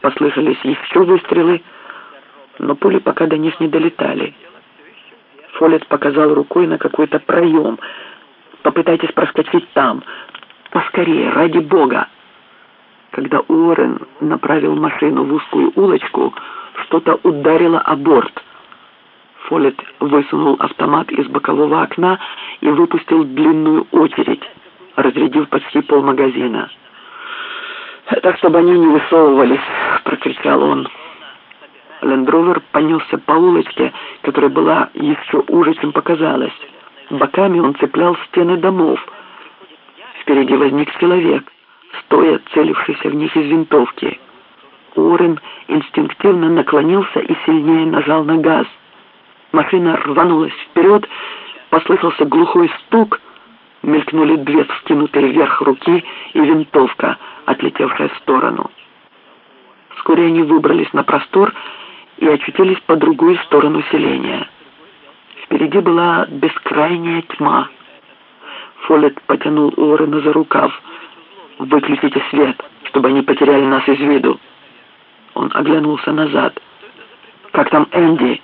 Послышались еще выстрелы, но пули пока до них не долетали. Фоллетт показал рукой на какой-то проем. «Попытайтесь проскочить там. Поскорее, ради бога!» Когда Уоррен направил машину в узкую улочку, что-то ударило о борт. Фоллетт высунул автомат из бокового окна и выпустил длинную очередь, разрядив почти полмагазина. «Так, чтобы они не высовывались!» — прокричал он. Лендровер понесся по улочке, которая была еще уже, чем показалось. Боками он цеплял стены домов. Впереди возник человек, стоя целившийся в них из винтовки. Уоррен инстинктивно наклонился и сильнее нажал на газ. Машина рванулась вперед, послышался глухой стук, мелькнули две вскинутые вверх руки и винтовка, отлетевшая в сторону. Вскоре они выбрались на простор и очутились по другую сторону селения. Впереди была бескрайняя тьма. Фоллетт потянул Уоррена за рукав. «Выключите свет, чтобы они потеряли нас из виду». Он оглянулся назад. «Как там Энди?»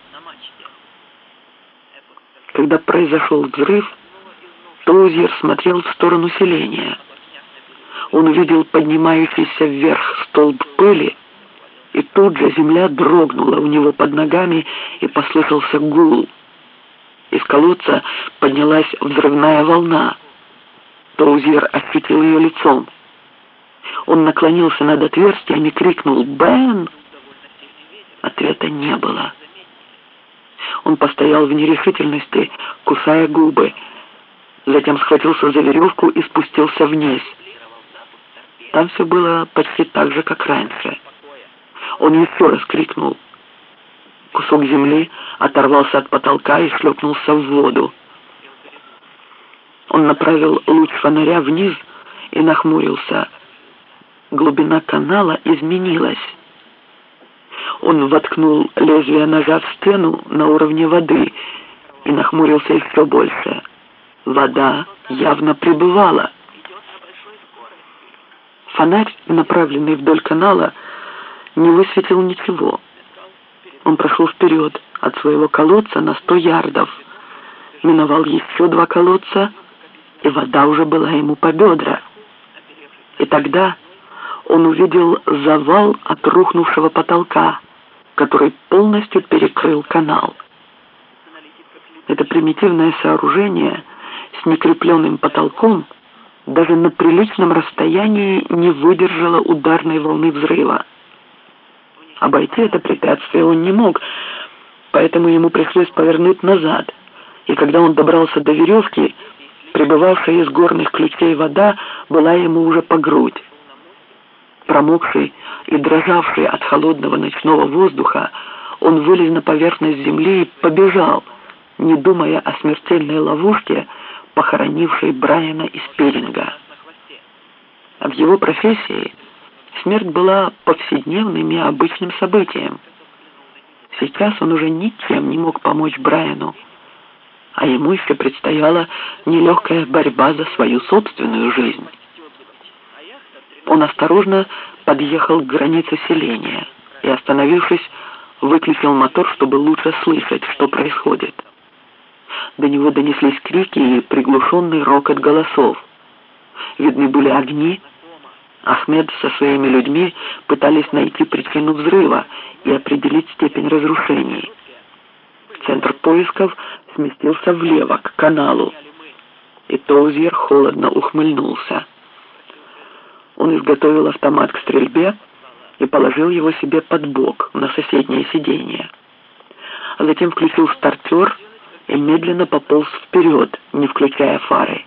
Когда произошел взрыв, Тоузер смотрел в сторону селения. Он увидел поднимающийся вверх столб пыли, и тут же земля дрогнула у него под ногами, и послышался гул. Из колодца поднялась взрывная волна. Тоузер ощутил ее лицом. Он наклонился над отверстием и крикнул «Бен!». Ответа не было. Он постоял в нерешительности, кусая губы. Затем схватился за веревку и спустился вниз. Там все было почти так же, как раньше. Он еще раз крикнул. Кусок земли оторвался от потолка и шлепнулся в воду. Он направил луч фонаря вниз и нахмурился. Глубина канала изменилась. Он воткнул лезвие ножа в стену на уровне воды и нахмурился еще больше. Вода явно прибывала. Фонарь, направленный вдоль канала, не высветил ничего. Он прошел вперед от своего колодца на 100 ярдов, миновал еще 2 колодца, и вода уже была ему по бедра. И тогда он увидел завал от рухнувшего потолка, который полностью перекрыл канал. Это примитивное сооружение с некрепленным потолком даже на приличном расстоянии не выдержало ударной волны взрыва. Обойти это препятствие он не мог, поэтому ему пришлось повернуть назад, и когда он добрался до веревки, прибывавшая из горных ключей вода была ему уже по грудь. Промокший и дрожавший от холодного ночного воздуха, он вылез на поверхность земли и побежал, не думая о смертельной ловушке, похоронившей Брайана из Перинга. А в его профессии смерть была повседневным и обычным событием. Сейчас он уже ничем не мог помочь Брайану, а ему еще предстояла нелегкая борьба за свою собственную жизнь. Он осторожно подъехал к границе селения и, остановившись, выключил мотор, чтобы лучше слышать, что происходит. До него донеслись крики и приглушенный рокот голосов. Видны были огни. Ахмед со своими людьми пытались найти причину взрыва и определить степень разрушений. Центр поисков сместился влево, к каналу, и Тоузер холодно ухмыльнулся. Он изготовил автомат к стрельбе и положил его себе под бок на соседнее сиденье. А затем включил стартер и медленно пополз вперед, не включая фары.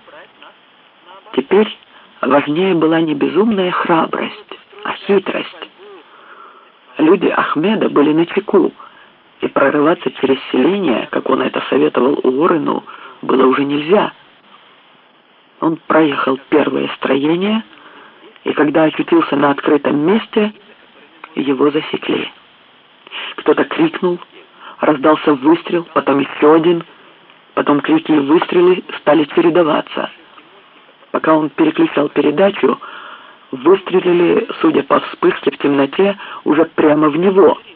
Теперь важнее была не безумная храбрость, а хитрость. Люди Ахмеда были начеку, и прорываться через селение, как он это советовал Уоррену, было уже нельзя. Он проехал первое строение, и когда очутился на открытом месте, его засекли. Кто-то крикнул, раздался выстрел, потом еще один, потом крики и выстрелы стали чередоваться. Пока он переключал передачу, выстрелили, судя по вспышке в темноте, уже прямо в него.